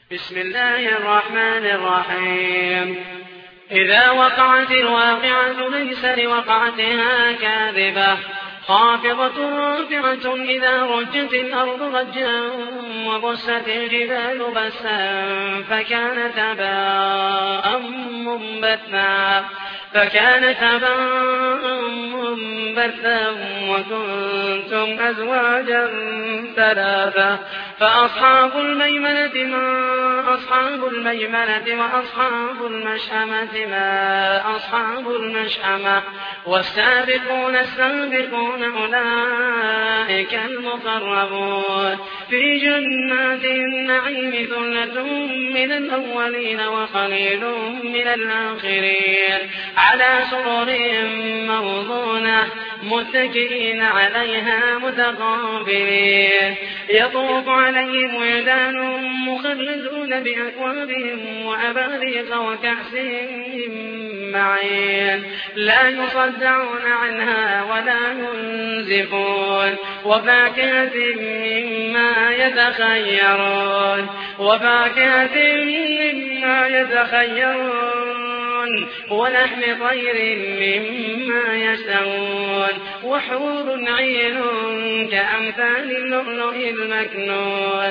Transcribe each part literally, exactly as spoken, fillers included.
بسم الله الرحمن الرحيم. إذا وقعت الواقعة ليس لوقعتها كاذبة خافضة رافعة إذا رجت الأرض رجا وبست الجبال بسا فكانت هباء منبثا فكانت هباء منبثا وكنتم أزواجا ثلاثة فأصحاب الميمنة ما أصحاب الميمنة وأصحاب المشأمة ما أصحاب المشأمة والسابقون السابقون أولئك المقربون في جنات النعيم ثلة من الأولين وقليل من الآخرين على سرر موضونة متكئين عليها متقابلين يطوف عليهم ولدان مخلدون بأكوابهم وأباريق وكأس من معين لا يصدعون عنها ولا ينزفون وفاكهة مما يتخيرون وفاكهة مما يتخيرون ولحم طير مما يشتهون وحور عين كأمثال اللؤلؤ المكنون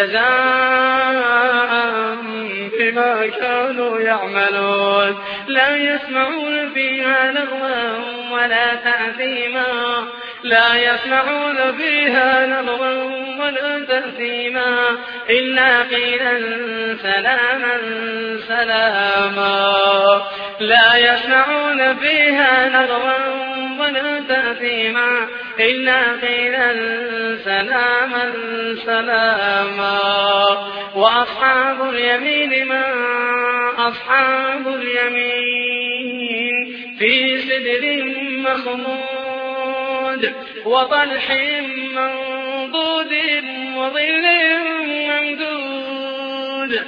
جزاء بما كانوا يعملون لا يسمعون فيها لغوا ولا تأثيما لا يسمعون فيها لغوا ولا تأثيما إلا قيلا سلاما سلاما لا يسمعون فيها لغوا ولا تأثيما إلا قيلا سلاما سلاما وأصحاب اليمين ما أصحاب اليمين في سدر مخضود وطلح منضود وظل ممدود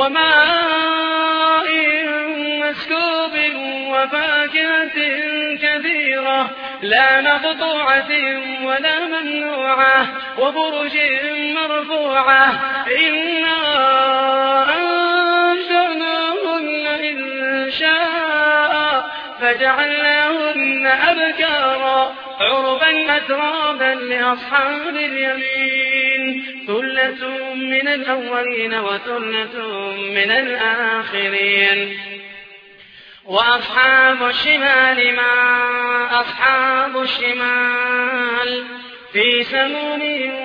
وماء مسكوب وفاكهة كثيرة لا مقطوعة ولا ممنوعة وفرش مرفوعة إنا أنشأناهن إنشاء فجعلناهن أبكارا عربا أترابا لأصحاب اليمين ثلة من الأولين وثلة من الآخرين وأصحاب الشمال ما أصحاب الشمال في سموم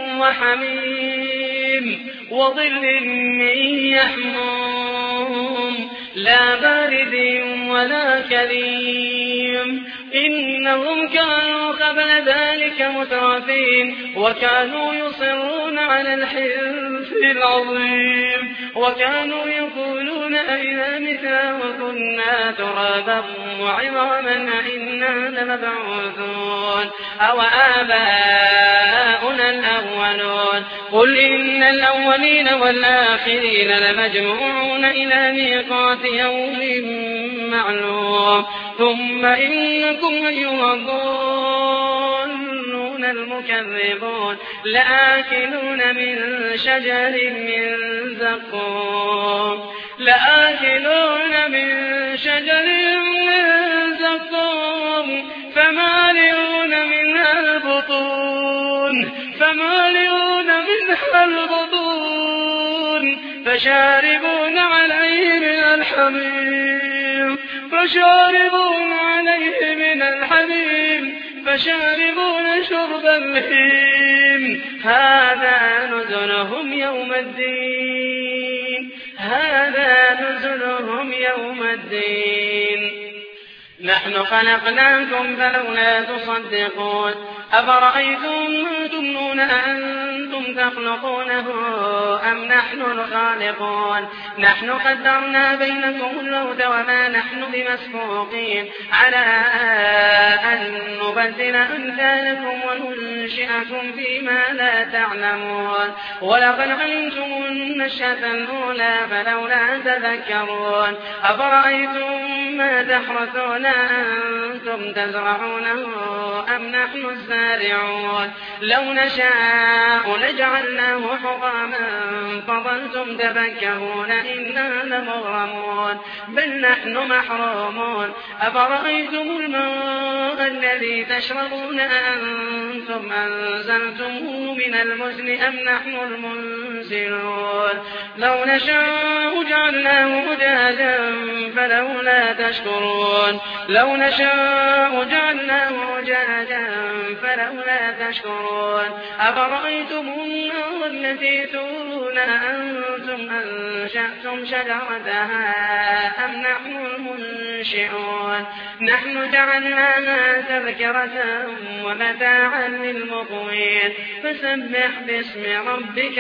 وحميم وظل من يحموم لا بارد ولا كريم إنهم كانوا قبل ذلك مترفين وكانوا يصرون على الحنث العظيم وكانوا يقولون أئذا متنا وكنا ترابا وعظاما أئنا لمبعوثون أو آباؤنا الأولون قل إن الأولين والآخرين لمجموعون إلى ميقات يوم معلوم ثم إنكم أيها الضالون المكذبون لآكلون من شجر من زقوم لآكلون من شجر من زقوم فمالئون منها البطون فمالئون منها البطون فشاربون عليه من الحميم فشاربون عليه من الحميم فشاربون شرب الهيم هذا نزلهم يوم الدين هذا نزلهم يوم الدين نحن خلقناكم فلولا تصدقون أفرأيتم ما تمنون أأنتم تخلقونه أم نحن الخالقون نحن قدرنا بينكم الموت وما نحن بمسبوقين على أن نبدل أمثالكم وننشئكم ينشئكم فيما لا تعلمون ولقد علمتم النشأة الأولى فلولا تذكرون أفرأيتم ما تحرثون أنتم تزرعونه أم نحن الزارعون لو نشاء لجعلناه حطاما فظلتم تفكهون إنا لمغرمون بل نحن محرومون أفرأيتم الماء الذي تشربون أنتم أنزلتموه من المزن أم نحن المنزلون لو نشاء جعلناه أجاجا فلولا تشكرون لو نشاء جعلناه أجاجا فلولا تشكرون أفرأيتم النار التي تورون أنتم أنشأتم شجرتها أم نحن المنشئون نحن جعلناها تذكرة ومتاعا للمقوين فسبح باسم ربك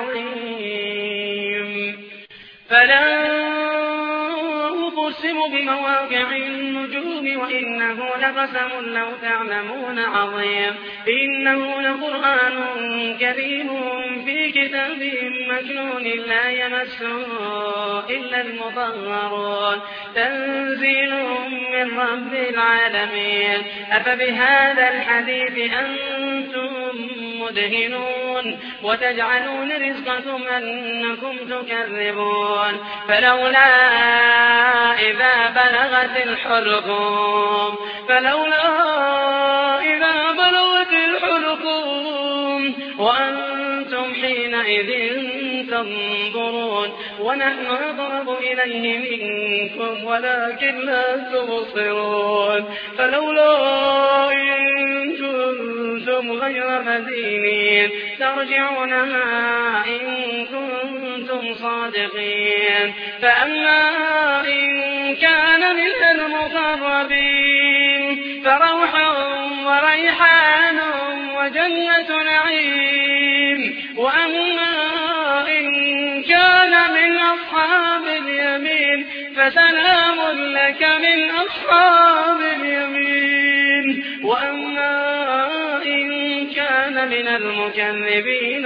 العظيم فلا أقسم بمواقع النجوم وإنه لقسم لو تعلمون عظيم إنه لقرآن كريم في كتاب مكنون لا يمسه إلا المطهرون تنزيل من رب العالمين أفبهذا الحديث أنتم مدهنون وتجعلون رزقكم أنكم تكذبون فلولا إذا بلغت الحلقوم فلولا إذا بلغت الحلقوم وأنتم حينئذ تنظرون ونحن أقرب إليه منكم ولكن لا تبصرون فلولا إن كنتم غير مدينين ترجعونها إن كنتم صادقين فأما إن كان من المقربين فروح وريحان وجنة نعيم وأما إن كان من أصحاب اليمين فسلام لك من أصحاب اليمين وأما إن كان من المكذبين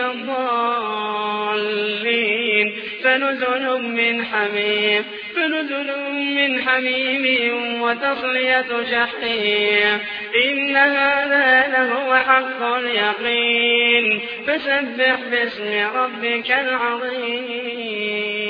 الضالين فنزل من حميم فنزل من حميم وتصلية جحيم إن هذا لهو حق اليقين فسبح باسم ربك العظيم